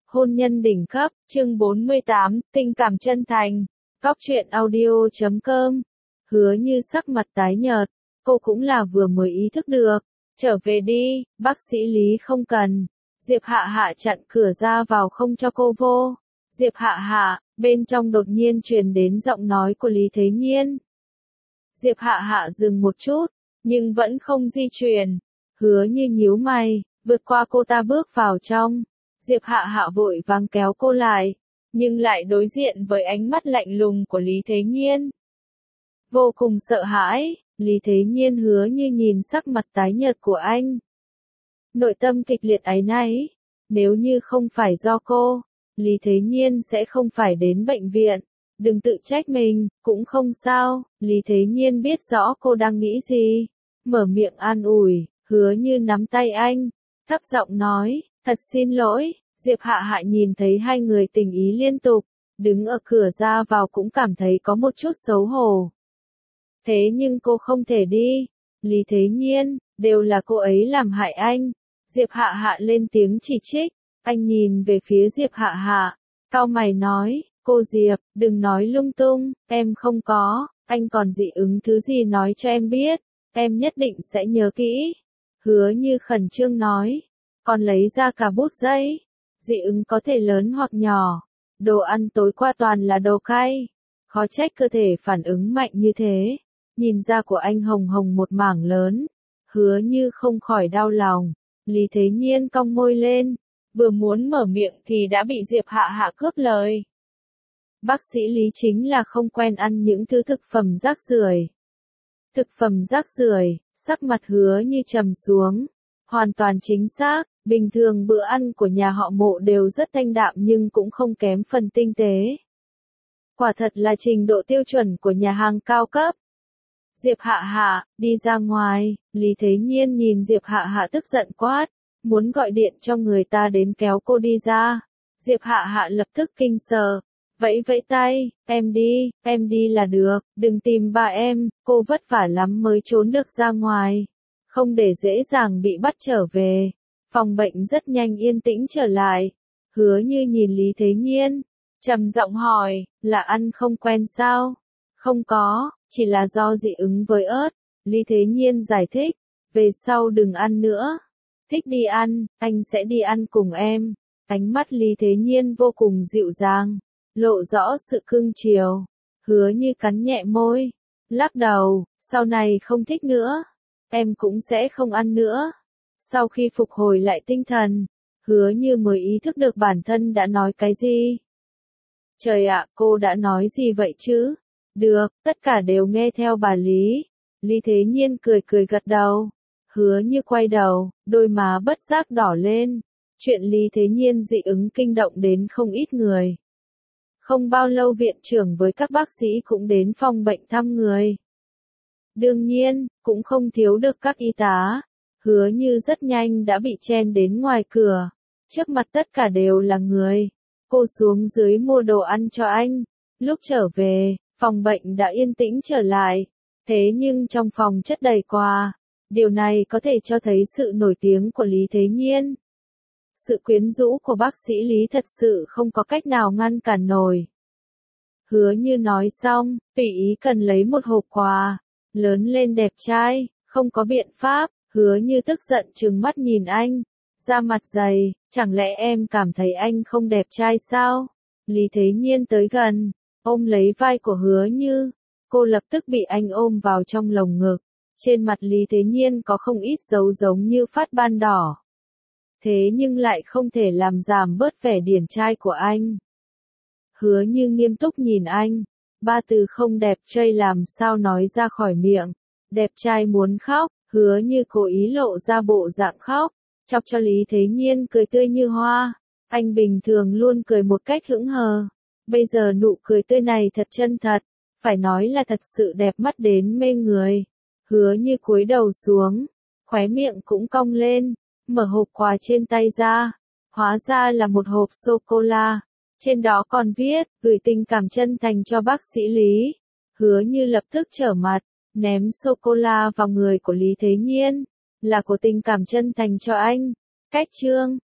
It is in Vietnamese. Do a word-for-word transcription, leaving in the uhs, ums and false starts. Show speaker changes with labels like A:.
A: Hôn nhân đỉnh cấp, chương bốn mươi tám, tình cảm chân thành. Cóc truyện audio chấm com. Hứa Như sắc mặt tái nhợt, cô cũng là vừa mới ý thức được. Trở về đi, bác sĩ Lý không cần. Diệp Hạ Hạ chặn cửa ra vào không cho cô vô. Diệp Hạ Hạ, bên trong đột nhiên truyền đến giọng nói của Lý Thế Nhiên. Diệp Hạ Hạ dừng một chút, nhưng vẫn không di chuyển. Hứa Như nhíu mày, vượt qua cô ta bước vào trong. Diệp Hạ Hạ vội vàng kéo cô lại, nhưng lại đối diện với ánh mắt lạnh lùng của Lý Thế Nhiên. Vô cùng sợ hãi, Lý Thế Nhiên Hứa Như nhìn sắc mặt tái nhợt của anh. Nội tâm kịch liệt áy náy, nếu như không phải do cô, Lý Thế Nhiên sẽ không phải đến bệnh viện. Đừng tự trách mình, cũng không sao, Lý Thế Nhiên biết rõ cô đang nghĩ gì. Mở miệng an ủi, Hứa Như nắm tay anh, thấp giọng nói, thật xin lỗi. Diệp Hạ Hạ nhìn thấy hai người tình ý liên tục, đứng ở cửa ra vào cũng cảm thấy có một chút xấu hổ. Thế nhưng cô không thể đi. Lý Thế Nhiên, đều là cô ấy làm hại anh. Diệp Hạ Hạ lên tiếng chỉ trích, anh nhìn về phía Diệp Hạ Hạ, cau mày nói, cô Diệp, đừng nói lung tung, em không có, anh còn dị ứng thứ gì nói cho em biết, em nhất định sẽ nhớ kỹ. Hứa Như khẩn trương nói, còn lấy ra cả bút giấy. Dị ứng có thể lớn hoặc nhỏ, đồ ăn tối qua toàn là đồ cay, khó trách cơ thể phản ứng mạnh như thế. Nhìn da của anh hồng hồng một mảng lớn, Hứa Như không khỏi đau lòng. Lý Thế Nhiên cong môi lên, vừa muốn mở miệng thì đã bị Diệp Hạ Hạ cướp lời. Bác sĩ Lý chính là không quen ăn những thứ thực phẩm rác rưởi. Thực phẩm rác rưởi, sắc mặt Hứa Như trầm xuống. Hoàn toàn chính xác, bình thường bữa ăn của nhà họ Mộ đều rất thanh đạm nhưng cũng không kém phần tinh tế. Quả thật là trình độ tiêu chuẩn của nhà hàng cao cấp. Diệp Hạ Hạ, đi ra ngoài. Lý Thế Nhiên nhìn Diệp Hạ Hạ tức giận quát, muốn gọi điện cho người ta đến kéo cô đi ra. Diệp Hạ Hạ lập tức kinh sợ, vẫy vẫy tay, em đi, em đi là được, đừng tìm ba em, cô vất vả lắm mới trốn được ra ngoài. Không để dễ dàng bị bắt trở về. Phòng bệnh rất nhanh yên tĩnh trở lại. Hứa Như nhìn Lý Thế Nhiên, trầm giọng hỏi, là ăn không quen sao? Không có, chỉ là do dị ứng với ớt. Lý Thế Nhiên giải thích, về sau đừng ăn nữa. Thích đi ăn, anh sẽ đi ăn cùng em. Ánh mắt Lý Thế Nhiên vô cùng dịu dàng, lộ rõ sự cưng chiều. Hứa Như cắn nhẹ môi, lắc đầu, sau này không thích nữa. Em cũng sẽ không ăn nữa. Sau khi phục hồi lại tinh thần, Hứa Như mới ý thức được bản thân đã nói cái gì. Trời ạ, cô đã nói gì vậy chứ? Được, tất cả đều nghe theo bà Lý. Lý Thế Nhiên cười cười gật đầu. Hứa Như quay đầu, đôi má bất giác đỏ lên. Chuyện Lý Thế Nhiên dị ứng kinh động đến không ít người. Không bao lâu viện trưởng với các bác sĩ cũng đến phòng bệnh thăm người. Đương nhiên, cũng không thiếu được các y tá. Hứa Như rất nhanh đã bị chen đến ngoài cửa. Trước mặt tất cả đều là người. Cô xuống dưới mua đồ ăn cho anh. Lúc trở về, phòng bệnh đã yên tĩnh trở lại. Thế nhưng trong phòng chất đầy quà. Điều này có thể cho thấy sự nổi tiếng của Lý Thế Nhiên. Sự quyến rũ của bác sĩ Lý thật sự không có cách nào ngăn cản nổi. Hứa Như nói xong, tùy ý cần lấy một hộp quà. Lớn lên đẹp trai, không có biện pháp. Hứa Như tức giận trừng mắt nhìn anh, da mặt dày, chẳng lẽ em cảm thấy anh không đẹp trai sao? Lý Thế Nhiên tới gần, ôm lấy vai của Hứa Như, cô lập tức bị anh ôm vào trong lồng ngực. Trên mặt Lý Thế Nhiên có không ít dấu giống như phát ban đỏ. Thế nhưng lại không thể làm giảm bớt vẻ điển trai của anh. Hứa Như nghiêm túc nhìn anh, ba từ không đẹp trai làm sao nói ra khỏi miệng. Đẹp trai muốn khóc. Hứa Như cố ý lộ ra bộ dạng khóc, chọc cho Lý Thế Nhiên cười tươi như hoa. Anh bình thường luôn cười một cách hững hờ. Bây giờ nụ cười tươi này thật chân thật, phải nói là thật sự đẹp mắt đến mê người. Hứa Như cúi đầu xuống, khóe miệng cũng cong lên, mở hộp quà trên tay ra. Hóa ra là một hộp sô-cô-la. Trên đó còn viết, gửi tình cảm chân thành cho bác sĩ Lý. Hứa Như lập tức trở mặt, ném sô-cô-la vào người của Lý Thế Nhiên, là của tình cảm chân thành cho anh. Cách chương